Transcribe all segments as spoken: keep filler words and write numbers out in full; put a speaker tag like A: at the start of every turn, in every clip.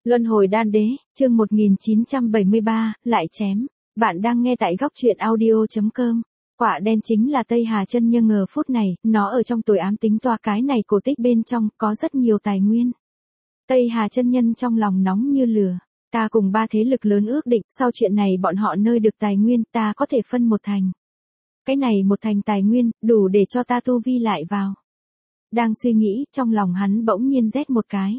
A: Luân hồi đan đế, chương một nghìn chín trăm bảy mươi ba, lại chém. Bạn đang nghe tại góc truyện audio.com. Quả đen chính là Tây Hà chân nhân ngờ phút này, nó ở trong tuổi ám tính toa cái này cổ tích bên trong, có rất nhiều tài nguyên. Tây Hà chân nhân trong lòng nóng như lửa. Ta cùng ba thế lực lớn ước định, sau chuyện này bọn họ nơi được tài nguyên, ta có thể phân một thành. Cái này một thành tài nguyên, đủ để cho ta tu vi lại vào. Đang suy nghĩ, trong lòng hắn bỗng nhiên rét một cái.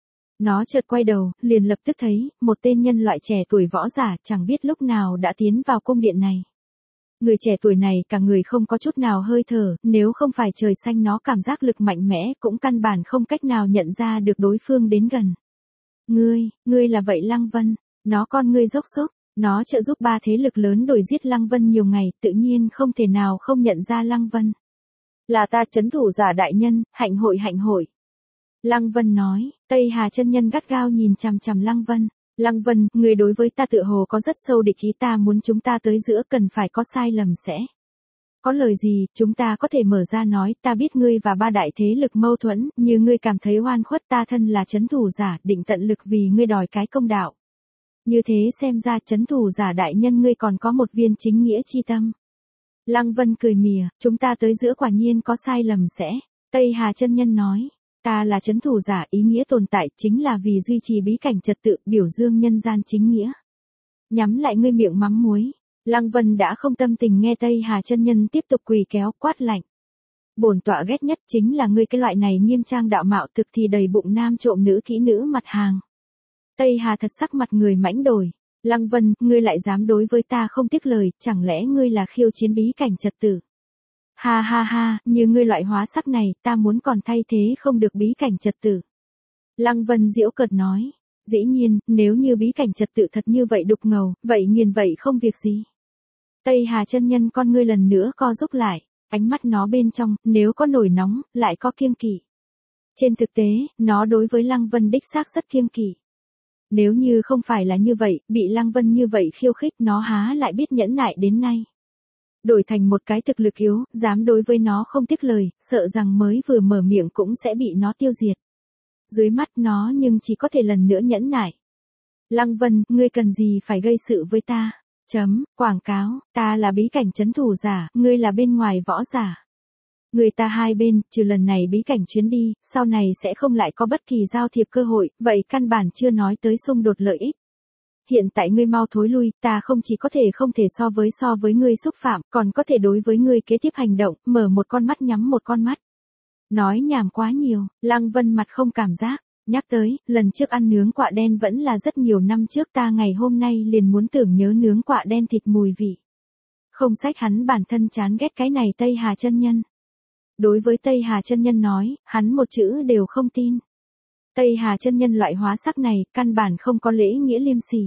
A: Nó chợt quay đầu, liền lập tức thấy, một tên nhân loại trẻ tuổi võ giả chẳng biết lúc nào đã tiến vào cung điện này. Người trẻ tuổi này cả người không có chút nào hơi thở, nếu không phải trời xanh nó cảm giác lực mạnh mẽ cũng căn bản không cách nào nhận ra được đối phương đến gần. Ngươi, ngươi là vậy Lăng Vân, nó con ngươi dốc xúc, nó trợ giúp ba thế lực lớn đuổi giết Lăng Vân nhiều ngày, tự nhiên không thể nào không nhận ra Lăng Vân. Là ta trấn thủ giả đại nhân, hạnh hội hạnh hội. Lăng Vân nói, Tây Hà chân nhân gắt gao nhìn chằm chằm Lăng Vân. Lăng Vân, người đối với ta tựa hồ có rất sâu địch ý, ta muốn chúng ta tới giữa cần phải có sai lầm sẽ. Có lời gì, chúng ta có thể mở ra nói, ta biết ngươi và ba đại thế lực mâu thuẫn, như ngươi cảm thấy oan khuất, ta thân là trấn thủ giả, định tận lực vì ngươi đòi cái công đạo. Như thế xem ra trấn thủ giả đại nhân ngươi còn có một viên chính nghĩa chi tâm. Lăng Vân cười mỉa, chúng ta tới giữa quả nhiên có sai lầm sẽ. Tây Hà chân nhân nói. Ta là trấn thủ giả, ý nghĩa tồn tại chính là vì duy trì bí cảnh trật tự, biểu dương nhân gian chính nghĩa. Nhắm lại ngươi miệng mắm muối. Lăng Vân đã không tâm tình nghe Tây Hà chân nhân tiếp tục quỳ kéo quát lạnh. Bổn tọa ghét nhất chính là ngươi cái loại này nghiêm trang đạo mạo, thực thì đầy bụng nam trộm nữ kỹ nữ mặt hàng. Tây Hà thật sắc mặt người mãnh đổi. Lăng Vân, ngươi lại dám đối với ta không tiếc lời, chẳng lẽ ngươi là khiêu chiến bí cảnh trật tự? Ha ha ha, như ngươi loại hóa sắc này, ta muốn còn thay thế không được bí cảnh trật tự. Lăng Vân giễu cợt nói, dĩ nhiên, nếu như bí cảnh trật tự thật như vậy đục ngầu, vậy nghiền vậy không việc gì. Tây Hà chân nhân con ngươi lần nữa co rúm lại, ánh mắt nó bên trong, nếu có nổi nóng, lại có kiêng kỵ. Trên thực tế, nó đối với Lăng Vân đích xác rất kiêng kỵ. Nếu như không phải là như vậy, bị Lăng Vân như vậy khiêu khích nó há lại biết nhẫn nại đến nay. Đổi thành một cái thực lực yếu, dám đối với nó không tiếc lời, sợ rằng mới vừa mở miệng cũng sẽ bị nó tiêu diệt. Dưới mắt nó nhưng chỉ có thể lần nữa nhẫn nại. Lăng Vân, ngươi cần gì phải gây sự với ta? Chấm, quảng cáo, ta là bí cảnh trấn thủ giả, ngươi là bên ngoài võ giả. Người ta hai bên, trừ lần này bí cảnh chuyến đi, sau này sẽ không lại có bất kỳ giao thiệp cơ hội, vậy căn bản chưa nói tới xung đột lợi ích. Hiện tại ngươi mau thối lui, ta không chỉ có thể không thể so với so với ngươi xúc phạm, còn có thể đối với ngươi kế tiếp hành động, mở một con mắt nhắm một con mắt. Nói nhảm quá nhiều, Lăng Vân mặt không cảm giác, nhắc tới, lần trước ăn nướng quạ đen vẫn là rất nhiều năm trước, ta ngày hôm nay liền muốn tưởng nhớ nướng quạ đen thịt mùi vị. Không sách hắn bản thân chán ghét cái này Tây Hà chân nhân. Đối với Tây Hà chân nhân nói, hắn một chữ đều không tin. Tây Hà chân nhân loại hóa sắc này, căn bản không có lễ nghĩa liêm sỉ.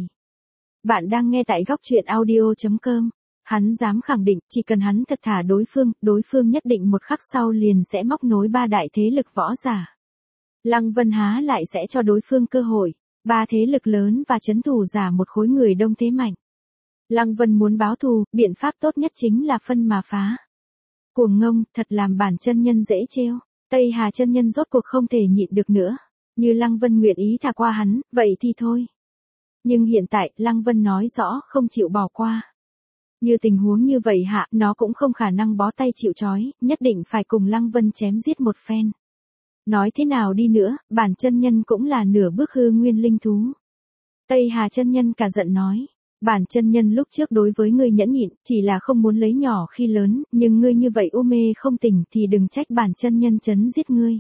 A: Bạn đang nghe tại góc truyện audio.com. Hắn dám khẳng định, chỉ cần hắn thật thả đối phương, đối phương nhất định một khắc sau liền sẽ móc nối ba đại thế lực võ giả. Lăng Vân há lại sẽ cho đối phương cơ hội, ba thế lực lớn và trấn thủ giả một khối người đông thế mạnh. Lăng Vân muốn báo thù, biện pháp tốt nhất chính là phân mà phá. Cuồng ngông, thật làm bản chân nhân dễ trêu. Tây Hà chân nhân rốt cuộc không thể nhịn được nữa. Như Lăng Vân nguyện ý thả qua hắn, vậy thì thôi. Nhưng hiện tại, Lăng Vân nói rõ không chịu bỏ qua. Như tình huống như vậy hạ, nó cũng không khả năng bó tay chịu trói, nhất định phải cùng Lăng Vân chém giết một phen. Nói thế nào đi nữa, bản chân nhân cũng là nửa bước hư nguyên linh thú. Tây Hà chân nhân cả giận nói. Bản chân nhân lúc trước đối với ngươi nhẫn nhịn, chỉ là không muốn lấy nhỏ khi lớn, nhưng ngươi như vậy u mê không tỉnh thì đừng trách bản chân nhân chấn giết ngươi.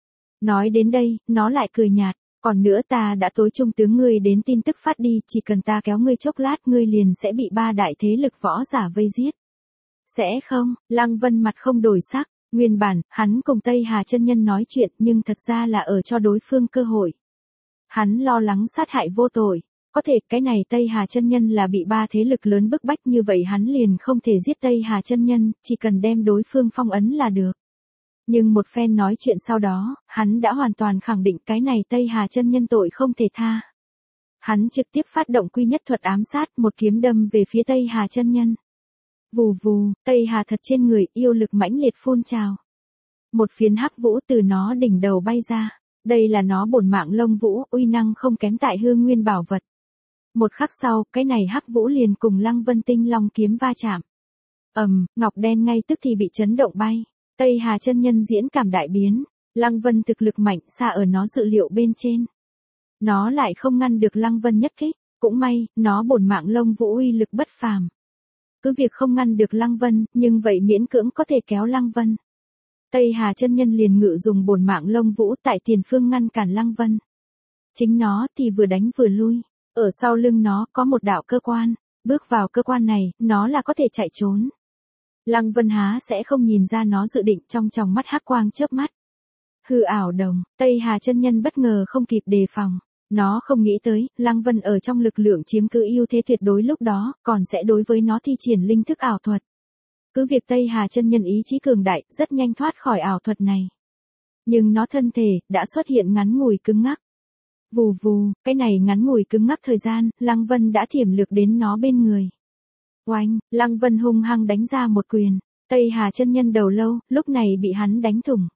A: Nói đến đây, nó lại cười nhạt, còn nữa ta đã tối trung tướng ngươi đến tin tức phát đi, chỉ cần ta kéo ngươi chốc lát ngươi liền sẽ bị ba đại thế lực võ giả vây giết. Sẽ không, Lăng Vân mặt không đổi sắc, nguyên bản, hắn cùng Tây Hà chân nhân nói chuyện nhưng thật ra là ở cho đối phương cơ hội. Hắn lo lắng sát hại vô tội. Có thể cái này Tây Hà chân nhân là bị ba thế lực lớn bức bách như vậy hắn liền không thể giết Tây Hà chân nhân, chỉ cần đem đối phương phong ấn là được. Nhưng một phen nói chuyện sau đó, hắn đã hoàn toàn khẳng định cái này Tây Hà chân nhân tội không thể tha. Hắn trực tiếp phát động quy nhất thuật ám sát, một kiếm đâm về phía Tây Hà chân nhân. Vù vù, Tây Hà thật trên người yêu lực mãnh liệt phun trào. Một phiến hắc vũ từ nó đỉnh đầu bay ra. Đây là nó bổn mạng Lông Vũ, uy năng không kém tại Hư Nguyên bảo vật. Một khắc sau, cái này Hắc Vũ liền cùng Lăng Vân Tinh Long kiếm va chạm. Ầm, ngọc đen ngay tức thì bị chấn động bay. Tây Hà chân nhân diễn cảm đại biến, Lăng Vân thực lực mạnh xa ở nó dự liệu bên trên. Nó lại không ngăn được Lăng Vân nhất kích, cũng may, nó bổn mạng Lông Vũ uy lực bất phàm. Cứ việc không ngăn được Lăng Vân, nhưng vậy miễn cưỡng có thể kéo Lăng Vân. Tây Hà chân nhân liền ngự dùng bổn mạng Lông Vũ tại tiền phương ngăn cản Lăng Vân. Chính nó thì vừa đánh vừa lui, ở sau lưng nó có một đạo cơ quan, bước vào cơ quan này, nó là có thể chạy trốn. Lăng Vân há sẽ không nhìn ra nó dự định trong tròng mắt hắc quang chớp mắt. Hư ảo đồng, Tây Hà chân nhân bất ngờ không kịp đề phòng. Nó không nghĩ tới, Lăng Vân ở trong lực lượng chiếm cứ ưu thế tuyệt đối lúc đó, còn sẽ đối với nó thi triển linh thức ảo thuật. Cứ việc Tây Hà chân nhân ý chí cường đại, rất nhanh thoát khỏi ảo thuật này. Nhưng nó thân thể, đã xuất hiện ngắn ngủi cứng ngắc. Vù vù, cái này ngắn ngủi cứng ngắc thời gian, Lăng Vân đã thiểm lược đến nó bên người. Oanh, Lăng Vân hung hăng đánh ra một quyền. Tây Hà chân nhân đầu lâu, lúc này bị hắn đánh thủng.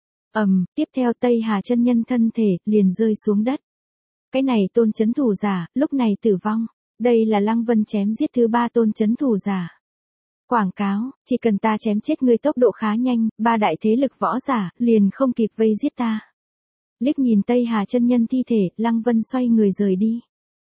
A: Ầm, tiếp theo Tây Hà chân nhân thân thể, liền rơi xuống đất. Cái này tôn chấn thủ giả, lúc này tử vong. Đây là Lăng Vân chém giết thứ ba tôn chấn thủ giả. Quảng cáo, chỉ cần ta chém chết ngươi tốc độ khá nhanh, ba đại thế lực võ giả, liền không kịp vây giết ta. Liếc nhìn Tây Hà chân nhân thi thể, Lăng Vân xoay người rời đi.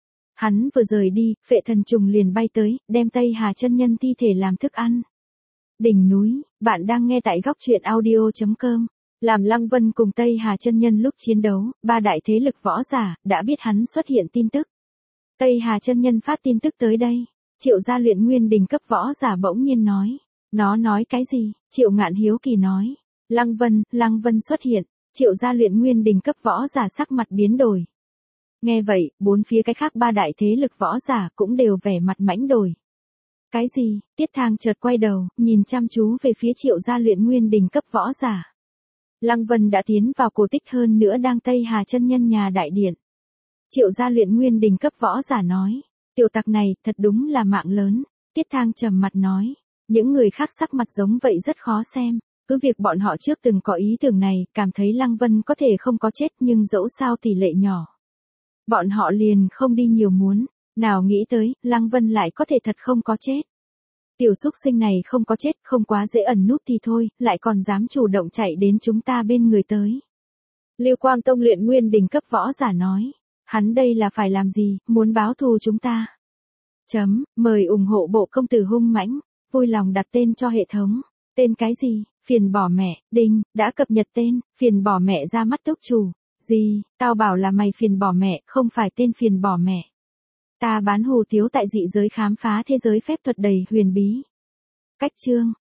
A: Hắn vừa rời đi, phệ thần trùng liền bay tới, đem Tây Hà chân nhân thi thể làm thức ăn. Đỉnh núi, bạn đang nghe tại góc truyện audio chấm com. Làm Lăng Vân cùng Tây Hà chân nhân lúc chiến đấu, ba đại thế lực võ giả, đã biết hắn xuất hiện tin tức. Tây Hà chân nhân phát tin tức tới đây. Triệu gia luyện nguyên đỉnh cấp võ giả bỗng nhiên nói. Nó nói cái gì? Triệu Ngạn hiếu kỳ nói. Lăng Vân, Lăng Vân xuất hiện. Triệu gia luyện nguyên đỉnh cấp võ giả sắc mặt biến đổi. Nghe vậy, bốn phía cái khác ba đại thế lực võ giả cũng đều vẻ mặt mãnh đổi. Cái gì? Tiết Thang chợt quay đầu, nhìn chăm chú về phía Triệu gia luyện nguyên đỉnh cấp võ giả. Lăng Vân đã tiến vào cổ tích hơn nữa đang Tây Hà chân nhân nhà đại điện. Triệu gia luyện nguyên đỉnh cấp võ giả nói. Tiểu tặc này, thật đúng là mạng lớn. Tiết Thang trầm mặt nói. Những người khác sắc mặt giống vậy rất khó xem. Cứ việc bọn họ trước từng có ý tưởng này, cảm thấy Lăng Vân có thể không có chết nhưng dẫu sao tỷ lệ nhỏ. Bọn họ liền không đi nhiều muốn. Nào nghĩ tới, Lăng Vân lại có thể thật không có chết. Tiểu xúc sinh này không có chết, không quá dễ ẩn núp thì thôi, lại còn dám chủ động chạy đến chúng ta bên người tới. Lưu Quang Tông luyện nguyên đỉnh cấp võ giả nói. Hắn đây là phải làm gì, muốn báo thù chúng ta. Chấm, mời ủng hộ bộ công tử hung mãnh, vui lòng đặt tên cho hệ thống. Tên cái gì? Phiền bỏ mẹ, đinh, đã cập nhật tên, phiền bỏ mẹ ra mắt túc chủ. Gì, tao bảo là mày phiền bỏ mẹ, không phải tên phiền bỏ mẹ. Ta bán hù tiếu tại dị giới khám phá thế giới phép thuật đầy huyền bí. Cách chương.